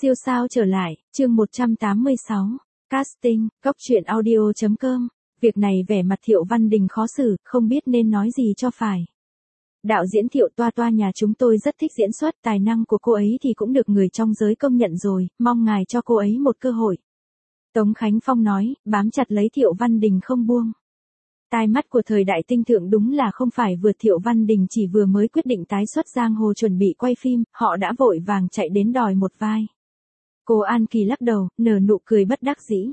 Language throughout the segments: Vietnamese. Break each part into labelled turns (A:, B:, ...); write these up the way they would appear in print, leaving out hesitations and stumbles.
A: Siêu sao trở lại, chương 186. Casting, goctruyện.audio.com. Việc này vẻ mặt Thiệu Văn Đình khó xử, không biết nên nói gì cho phải. Đạo diễn Thiệu Toa Toa nhà chúng tôi rất thích diễn xuất, tài năng của cô ấy thì cũng được người trong giới công nhận rồi, mong ngài cho cô ấy một cơ hội. Tống Khánh Phong nói, bám chặt lấy Thiệu Văn Đình không buông. Tai mắt của thời đại tinh thượng đúng là không phải vượt. Thiệu Văn Đình chỉ vừa mới quyết định tái xuất giang hồ chuẩn bị quay phim, họ đã vội vàng chạy đến đòi một vai. Cô An Kỳ lắc đầu, nở nụ cười bất đắc dĩ.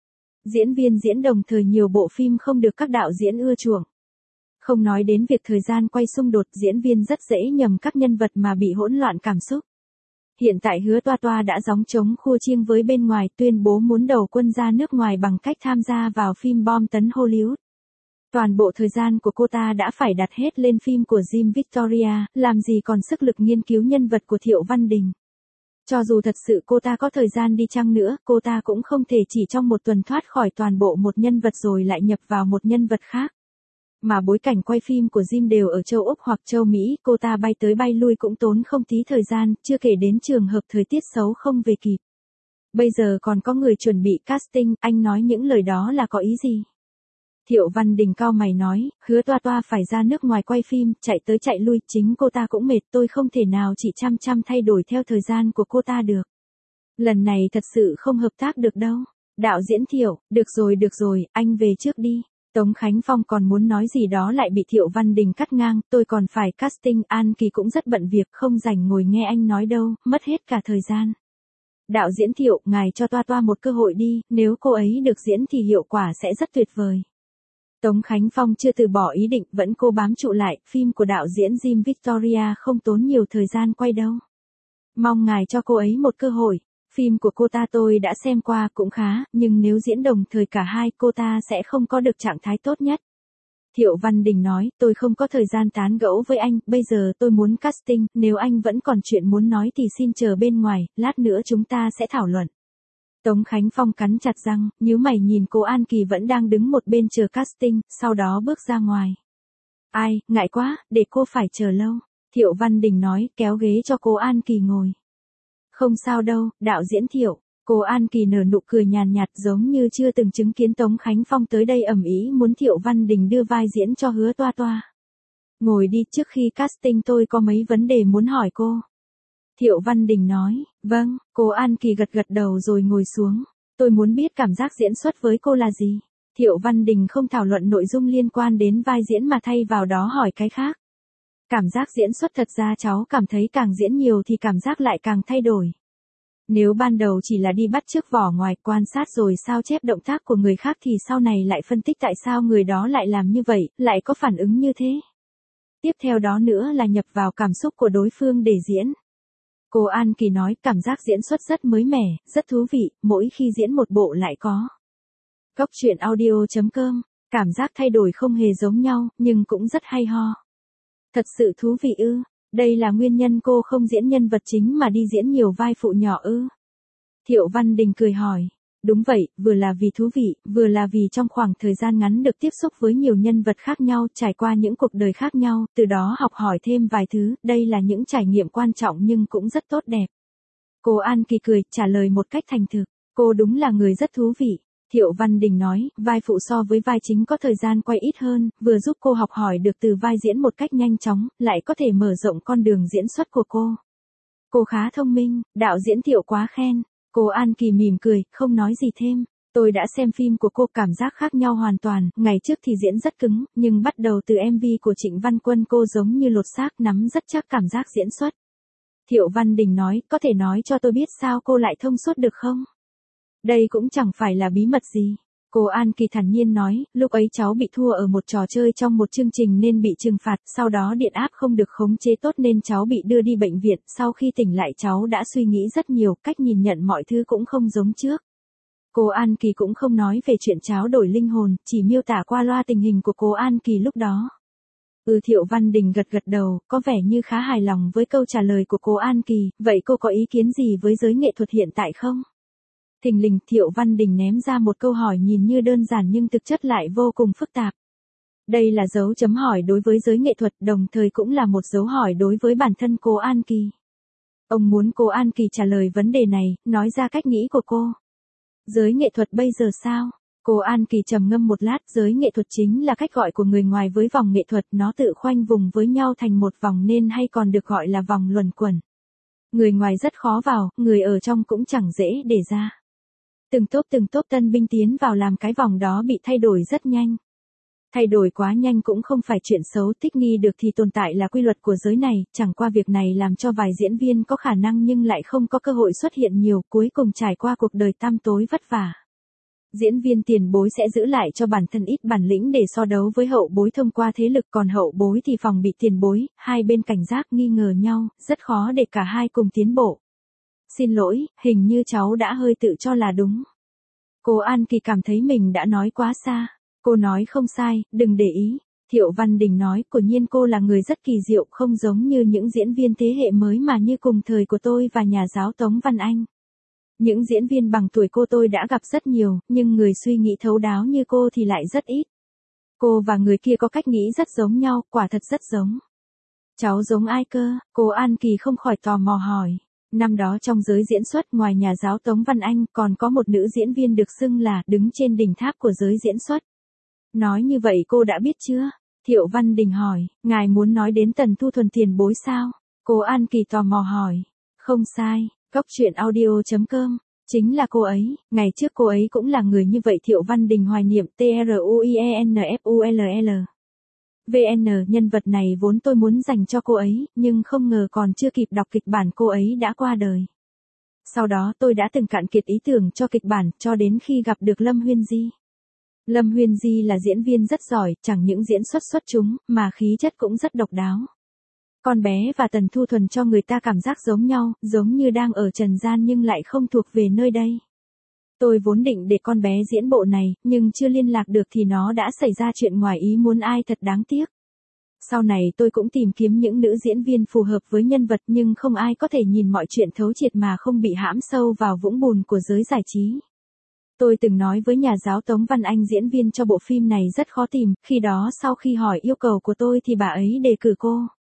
A: Diễn viên diễn đồng thời nhiều bộ phim không được các đạo diễn ưa chuộng. Không nói đến việc thời gian quay xung đột, diễn viên rất dễ nhầm các nhân vật mà bị hỗn loạn cảm xúc. Hiện tại Hứa Toa Toa đã gióng trống khua chiêng với bên ngoài, tuyên bố muốn đầu quân ra nước ngoài bằng cách tham gia vào phim bom tấn Hollywood. Toàn bộ thời gian của cô ta đã phải đặt hết lên phim của Jim Victoria, làm gì còn sức lực nghiên cứu nhân vật của Thiệu Văn Đình. Cho dù thật sự cô ta có thời gian đi chăng nữa, cô ta cũng không thể chỉ trong một tuần thoát khỏi toàn bộ một nhân vật rồi lại nhập vào một nhân vật khác. Mà bối cảnh quay phim của Jim đều ở châu Úc hoặc châu Mỹ, cô ta bay tới bay lui cũng tốn không tí thời gian, chưa kể đến trường hợp thời tiết xấu không về kịp. Bây giờ còn có người chuẩn bị casting, anh nói những lời đó là có ý gì? Thiệu Văn Đình cau mày nói, Hứa Toa Toa phải ra nước ngoài quay phim, chạy tới chạy lui, chính cô ta cũng mệt, tôi không thể nào chỉ chăm thay đổi theo thời gian của cô ta được. Lần này thật sự không hợp tác được đâu. Đạo diễn Thiệu, được rồi, anh về trước đi. Tống Khánh Phong còn muốn nói gì đó lại bị Thiệu Văn Đình cắt ngang, tôi còn phải casting, An Kỳ cũng rất bận việc, không rảnh ngồi nghe anh nói đâu, mất hết cả thời gian. Đạo diễn Thiệu, ngài cho Toa Toa một cơ hội đi, nếu cô ấy được diễn thì hiệu quả sẽ rất tuyệt vời. Tống Khánh Phong chưa từ bỏ ý định, vẫn cố bám trụ lại, phim của đạo diễn Jim Victoria không tốn nhiều thời gian quay đâu. Mong ngài cho cô ấy một cơ hội, phim của cô ta tôi đã xem qua cũng khá, nhưng nếu diễn đồng thời cả hai cô ta sẽ không có được trạng thái tốt nhất. Thiệu Văn Đình nói, tôi không có thời gian tán gẫu với anh, bây giờ tôi muốn casting, nếu anh vẫn còn chuyện muốn nói thì xin chờ bên ngoài, lát nữa chúng ta sẽ thảo luận. Tống Khánh Phong cắn chặt răng, nhíu mày nhìn cô An Kỳ vẫn đang đứng một bên chờ casting, sau đó bước ra ngoài. Ai, ngại quá, để cô phải chờ lâu. Thiệu Văn Đình nói, kéo ghế cho cô An Kỳ ngồi. Không sao đâu, đạo diễn Thiệu. Cô An Kỳ nở nụ cười nhàn nhạt giống như chưa từng chứng kiến Tống Khánh Phong tới đây ầm ĩ muốn Thiệu Văn Đình đưa vai diễn cho Hứa Toa Toa. Ngồi đi, trước khi casting tôi có mấy vấn đề muốn hỏi cô. Thiệu Văn Đình nói, vâng, cô An Kỳ gật đầu rồi ngồi xuống. Tôi muốn biết cảm giác diễn xuất với cô là gì. Thiệu Văn Đình không thảo luận nội dung liên quan đến vai diễn mà thay vào đó hỏi cái khác. Cảm giác diễn xuất thật ra cháu cảm thấy càng diễn nhiều thì cảm giác lại càng thay đổi. Nếu ban đầu chỉ là đi bắt chước vỏ ngoài quan sát rồi sao chép động tác của người khác thì sau này lại phân tích tại sao người đó lại làm như vậy, lại có phản ứng như thế. Tiếp theo đó nữa là nhập vào cảm xúc của đối phương để diễn. Cô An Kỳ nói cảm giác diễn xuất rất mới mẻ, rất thú vị, mỗi khi diễn một bộ lại có. Goctruyện.audio.com, cảm giác thay đổi không hề giống nhau, nhưng cũng rất hay ho. Thật sự thú vị ư, đây là nguyên nhân cô không diễn nhân vật chính mà đi diễn nhiều vai phụ nhỏ ư. Thiệu Văn Đình cười hỏi, đúng vậy, vừa là vì thú vị, vừa là vì trong khoảng thời gian ngắn được tiếp xúc với nhiều nhân vật khác nhau, trải qua những cuộc đời khác nhau, từ đó học hỏi thêm vài thứ, đây là những trải nghiệm quan trọng nhưng cũng rất tốt đẹp. Cô An Kỳ cười, trả lời một cách thành thực, cô đúng là người rất thú vị. Thiệu Văn Đình nói, vai phụ so với vai chính có thời gian quay ít hơn, vừa giúp cô học hỏi được từ vai diễn một cách nhanh chóng, lại có thể mở rộng con đường diễn xuất của cô. Cô khá thông minh, đạo diễn Thiệu quá khen. Cô An Kỳ mỉm cười, không nói gì thêm. Tôi đã xem phim của cô, cảm giác khác nhau hoàn toàn, ngày trước thì diễn rất cứng, nhưng bắt đầu từ MV của Trịnh Văn Quân cô giống như lột xác, nắm rất chắc cảm giác diễn xuất. Thiệu Văn Đình nói, có thể nói cho tôi biết sao cô lại thông suốt được không? Đây cũng chẳng phải là bí mật gì. Cô An Kỳ thản nhiên nói, lúc ấy cháu bị thua ở một trò chơi trong một chương trình nên bị trừng phạt, sau đó điện áp không được khống chế tốt nên cháu bị đưa đi bệnh viện, sau khi tỉnh lại cháu đã suy nghĩ rất nhiều, cách nhìn nhận mọi thứ cũng không giống trước. Cô An Kỳ cũng không nói về chuyện cháu đổi linh hồn, chỉ miêu tả qua loa tình hình của cô An Kỳ lúc đó. Thiệu Văn Đình gật đầu, có vẻ như khá hài lòng với câu trả lời của cô An Kỳ, vậy cô có ý kiến gì với giới nghệ thuật hiện tại không? Thình lình Thiệu Văn Đình ném ra một câu hỏi nhìn như đơn giản nhưng thực chất lại vô cùng phức tạp. Đây là dấu chấm hỏi đối với giới nghệ thuật, đồng thời cũng là một dấu hỏi đối với bản thân cô An Kỳ. Ông muốn cô An Kỳ trả lời vấn đề này, nói ra cách nghĩ của cô. Giới nghệ thuật bây giờ sao? Cô An Kỳ trầm ngâm một lát, giới nghệ thuật chính là cách gọi của người ngoài với vòng nghệ thuật, nó tự khoanh vùng với nhau thành một vòng nên hay còn được gọi là vòng luẩn quẩn. Người ngoài rất khó vào, người ở trong cũng chẳng dễ để ra. Từng tốp tân binh tiến vào làm cái vòng đó bị thay đổi rất nhanh. Thay đổi quá nhanh cũng không phải chuyện xấu, thích nghi được thì tồn tại là quy luật của giới này, chẳng qua việc này làm cho vài diễn viên có khả năng nhưng lại không có cơ hội xuất hiện nhiều, cuối cùng trải qua cuộc đời tăm tối vất vả. Diễn viên tiền bối sẽ giữ lại cho bản thân ít bản lĩnh để so đấu với hậu bối thông qua thế lực, còn hậu bối thì phòng bị tiền bối, hai bên cảnh giác nghi ngờ nhau, rất khó để cả hai cùng tiến bộ. Xin lỗi, hình như cháu đã hơi tự cho là đúng. Cô An Kỳ cảm thấy mình đã nói quá xa. Cô nói không sai, đừng để ý. Thiệu Văn Đình nói, quả nhiên cô là người rất kỳ diệu, không giống như những diễn viên thế hệ mới mà như cùng thời của tôi và nhà giáo Tống Văn Anh. Những diễn viên bằng tuổi cô tôi đã gặp rất nhiều, nhưng người suy nghĩ thấu đáo như cô thì lại rất ít. Cô và người kia có cách nghĩ rất giống nhau, quả thật rất giống. Cháu giống ai cơ? Cô An Kỳ không khỏi tò mò hỏi. Năm đó trong giới diễn xuất, ngoài nhà giáo Tống Văn Anh còn có một nữ diễn viên được xưng là đứng trên đỉnh tháp của giới diễn xuất. Nói như vậy cô đã biết chưa? Thiệu Văn Đình hỏi, ngài muốn nói đến Tần Thu Thuần tiền bối sao? Cô An Kỳ tò mò hỏi. Không sai, Góc Truyện Audio.com. Chính là cô ấy, ngày trước cô ấy cũng là người như vậy. Thiệu Văn Đình hoài niệm. TRUIENFULL. VN, nhân vật này vốn tôi muốn dành cho cô ấy, nhưng không ngờ còn chưa kịp đọc kịch bản cô ấy đã qua đời. Sau đó tôi đã từng cạn kiệt ý tưởng cho kịch bản, cho đến khi gặp được Lâm Huyên Di. Lâm Huyên Di là diễn viên rất giỏi, chẳng những diễn xuất xuất chúng, mà khí chất cũng rất độc đáo. Con bé và Tần Thu Thuần cho người ta cảm giác giống nhau, giống như đang ở trần gian nhưng lại không thuộc về nơi đây. Tôi vốn định để con bé diễn bộ này, nhưng chưa liên lạc được thì nó đã xảy ra chuyện ngoài ý muốn, ai thật đáng tiếc. Sau này tôi cũng tìm kiếm những nữ diễn viên phù hợp với nhân vật, nhưng không ai có thể nhìn mọi chuyện thấu triệt mà không bị hãm sâu vào vũng bùn của giới giải trí. Tôi từng nói với nhà giáo Tống Văn Anh diễn viên cho bộ phim này rất khó tìm, khi đó sau khi hỏi yêu cầu của tôi thì bà ấy đề cử cô.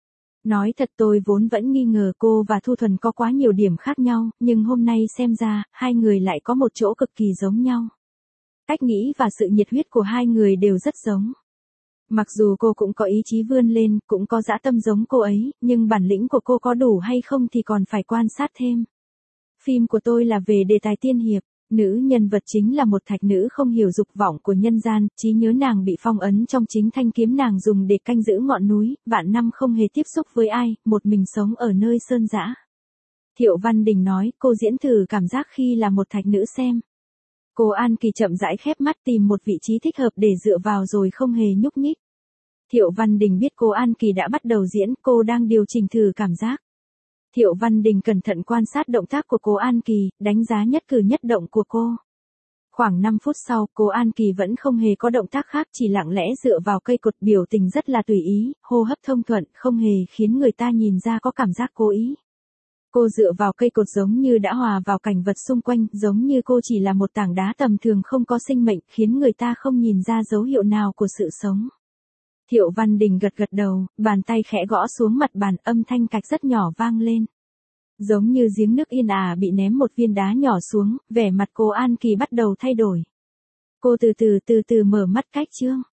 A: Nói thật tôi vốn vẫn nghi ngờ cô và Thu Thuần có quá nhiều điểm khác nhau, nhưng hôm nay xem ra, hai người lại có một chỗ cực kỳ giống nhau. Cách nghĩ và sự nhiệt huyết của hai người đều rất giống. Mặc dù cô cũng có ý chí vươn lên, cũng có dã tâm giống cô ấy, nhưng bản lĩnh của cô có đủ hay không thì còn phải quan sát thêm. Phim của tôi là về đề tài tiên hiệp. Nữ nhân vật chính là một thạch nữ không hiểu dục vọng của nhân gian, trí nhớ nàng bị phong ấn trong chính thanh kiếm nàng dùng để canh giữ ngọn núi, vạn năm không hề tiếp xúc với ai, một mình sống ở nơi sơn dã. Thiệu Văn Đình nói, cô diễn thử cảm giác khi là một thạch nữ xem. Cô An Kỳ chậm rãi khép mắt tìm một vị trí thích hợp để dựa vào rồi không hề nhúc nhích. Thiệu Văn Đình biết cô An Kỳ đã bắt đầu diễn, cô đang điều chỉnh thử cảm giác. Thiệu Văn Đình cẩn thận quan sát động tác của cô An Kỳ, đánh giá nhất cử nhất động của cô. Khoảng 5 phút sau, cô An Kỳ vẫn không hề có động tác khác, chỉ lặng lẽ dựa vào cây cột, biểu tình rất là tùy ý, hô hấp thông thuận, không hề khiến người ta nhìn ra có cảm giác cố ý. Cô dựa vào cây cột giống như đã hòa vào cảnh vật xung quanh, giống như cô chỉ là một tảng đá tầm thường không có sinh mệnh, khiến người ta không nhìn ra dấu hiệu nào của sự sống. Thiệu Văn Đình gật gật đầu, bàn tay khẽ gõ xuống mặt bàn, âm thanh cạch rất nhỏ vang lên. Giống như giếng nước yên ả bị ném một viên đá nhỏ xuống, vẻ mặt cô An Kỳ bắt đầu thay đổi. Cô từ từ mở mắt cách chương.